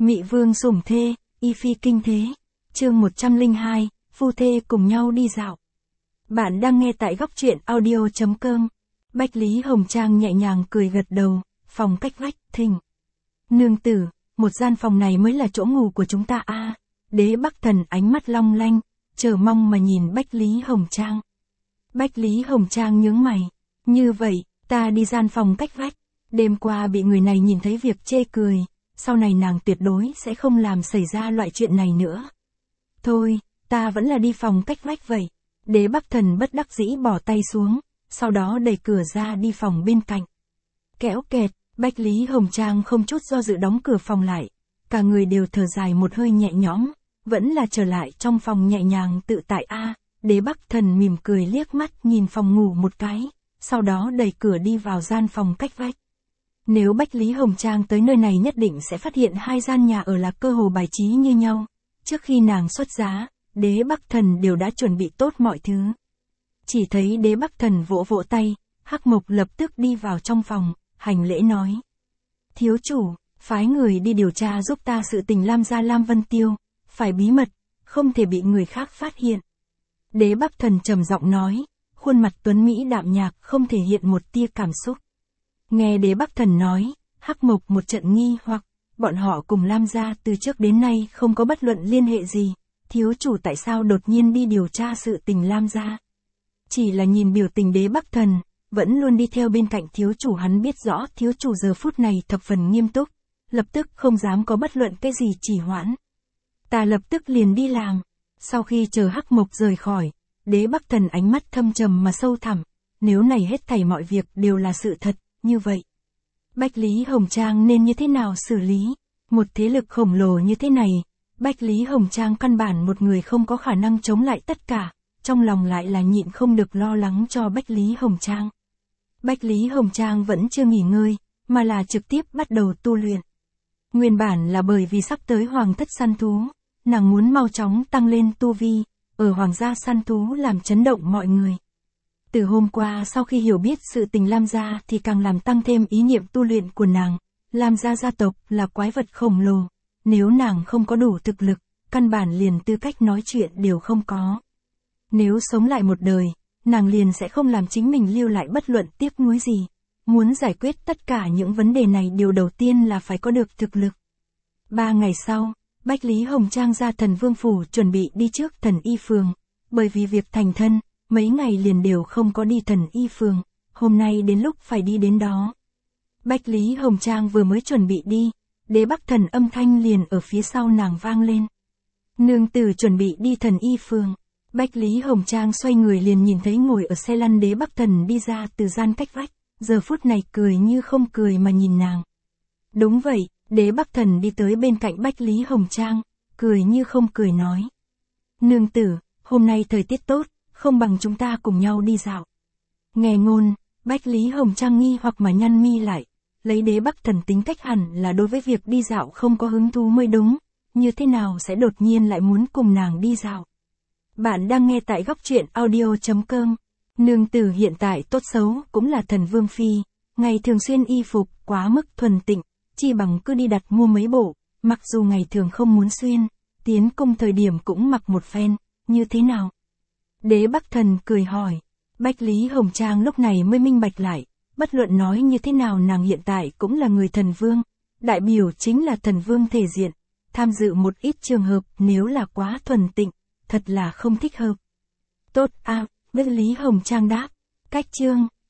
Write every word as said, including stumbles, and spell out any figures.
Mị vương sủng thê, y phi kinh thế. Chương một trăm lẻ hai, phu thê cùng nhau đi dạo. Bạn đang nghe tại góc truyện audio chấm com. Bách Lý Hồng Trang nhẹ nhàng cười gật đầu, phòng cách vách, thình. Nương tử, một gian phòng này mới là chỗ ngủ của chúng ta a. À, Đế Bắc Thần ánh mắt long lanh, chờ mong mà nhìn Bách Lý Hồng Trang. Bách Lý Hồng Trang nhướng mày, như vậy, ta đi gian phòng cách vách. Đêm qua bị người này nhìn thấy việc chê cười, sau này nàng tuyệt đối sẽ không làm xảy ra loại chuyện này nữa. Thôi, ta vẫn là đi phòng cách vách vậy. Đế Bắc Thần bất đắc dĩ bỏ tay xuống, sau đó đẩy cửa ra đi phòng bên cạnh. Kéo kẹt, Bách Lý Hồng Trang không chút do dự đóng cửa phòng lại. Cả người đều thở dài một hơi nhẹ nhõm, vẫn là trở lại trong phòng nhẹ nhàng tự tại a. À, Đế Bắc Thần mỉm cười liếc mắt nhìn phòng ngủ một cái, sau đó đẩy cửa đi vào gian phòng cách vách. Nếu Bách Lý Hồng Trang tới nơi này nhất định sẽ phát hiện hai gian nhà ở là cơ hồ bài trí như nhau. Trước khi nàng xuất giá, Đế Bắc Thần đều đã chuẩn bị tốt mọi thứ. Chỉ thấy Đế Bắc Thần vỗ vỗ tay, Hắc Mộc lập tức đi vào trong phòng, hành lễ nói. Thiếu chủ, phái người đi điều tra giúp ta sự tình Lam gia Lam Vân Tiêu, phải bí mật, không thể bị người khác phát hiện. Đế Bắc Thần trầm giọng nói, khuôn mặt tuấn mỹ đạm nhạc không thể hiện một tia cảm xúc. Nghe Đế Bắc Thần nói, Hắc Mộc một trận nghi hoặc, bọn họ cùng Lam gia từ trước đến nay không có bất luận liên hệ gì, thiếu chủ tại sao đột nhiên đi điều tra sự tình Lam gia. Chỉ là nhìn biểu tình Đế Bắc Thần, vẫn luôn đi theo bên cạnh thiếu chủ, hắn biết rõ thiếu chủ giờ phút này thập phần nghiêm túc, lập tức không dám có bất luận cái gì trì hoãn. Ta lập tức liền đi làm. Sau khi chờ Hắc Mộc rời khỏi, Đế Bắc Thần ánh mắt thâm trầm mà sâu thẳm, nếu này hết thảy mọi việc đều là sự thật, như vậy, Bách Lý Hồng Trang nên như thế nào xử lý? Một thế lực khổng lồ như thế này, Bách Lý Hồng Trang căn bản một người không có khả năng chống lại tất cả, trong lòng lại là nhịn không được lo lắng cho Bách Lý Hồng Trang. Bách Lý Hồng Trang vẫn chưa nghỉ ngơi, mà là trực tiếp bắt đầu tu luyện. Nguyên bản là bởi vì sắp tới hoàng thất săn thú, nàng muốn mau chóng tăng lên tu vi, ở hoàng gia săn thú làm chấn động mọi người. Từ hôm qua sau khi hiểu biết sự tình Lam gia thì càng làm tăng thêm ý niệm tu luyện của nàng. Lam gia gia tộc là quái vật khổng lồ, nếu nàng không có đủ thực lực, căn bản liền tư cách nói chuyện đều không có. Nếu sống lại một đời, nàng liền sẽ không làm chính mình lưu lại bất luận tiếc nuối gì. Muốn giải quyết tất cả những vấn đề này điều đầu tiên là phải có được thực lực. Ba ngày sau, Bách Lý Hồng Trang ra Thần Vương Phủ chuẩn bị đi trước Thần Y Phường, bởi vì việc thành thân, mấy ngày liền đều không có đi Thần Y Phường, hôm nay đến lúc phải đi đến đó. Bách Lý Hồng Trang vừa mới chuẩn bị đi, Đế Bắc Thần âm thanh liền ở phía sau nàng vang lên. Nương tử chuẩn bị đi Thần Y Phường. Bách Lý Hồng Trang xoay người liền nhìn thấy ngồi ở xe lăn Đế Bắc Thần đi ra từ gian cách vách, giờ phút này cười như không cười mà nhìn nàng. Đúng vậy, Đế Bắc Thần đi tới bên cạnh Bách Lý Hồng Trang, cười như không cười nói. Nương tử, hôm nay thời tiết tốt, không bằng chúng ta cùng nhau đi dạo. Nghe ngôn, Bách Lý Hồng Trang nghi hoặc mà nhăn mi lại, lấy Đế Bắc Thần tính cách hẳn là đối với việc đi dạo không có hứng thú mới đúng, như thế nào sẽ đột nhiên lại muốn cùng nàng đi dạo. Bạn đang nghe tại góc truyện audio chấm com. Nương tử hiện tại tốt xấu cũng là thần vương phi, ngày thường xuyên y phục quá mức thuần tịnh, chi bằng cứ đi đặt mua mấy bộ, mặc dù ngày thường không muốn xuyên, tiến cung thời điểm cũng mặc một phen, như thế nào? Đế Bắc Thần cười hỏi. Bách Lý Hồng Trang lúc này mới minh bạch lại, bất luận nói như thế nào nàng hiện tại cũng là người thần vương, đại biểu chính là thần vương thể diện, tham dự một ít trường hợp nếu là quá thuần tịnh, thật là không thích hợp. Tốt a, à, Bách Lý Hồng Trang đáp. Cách chương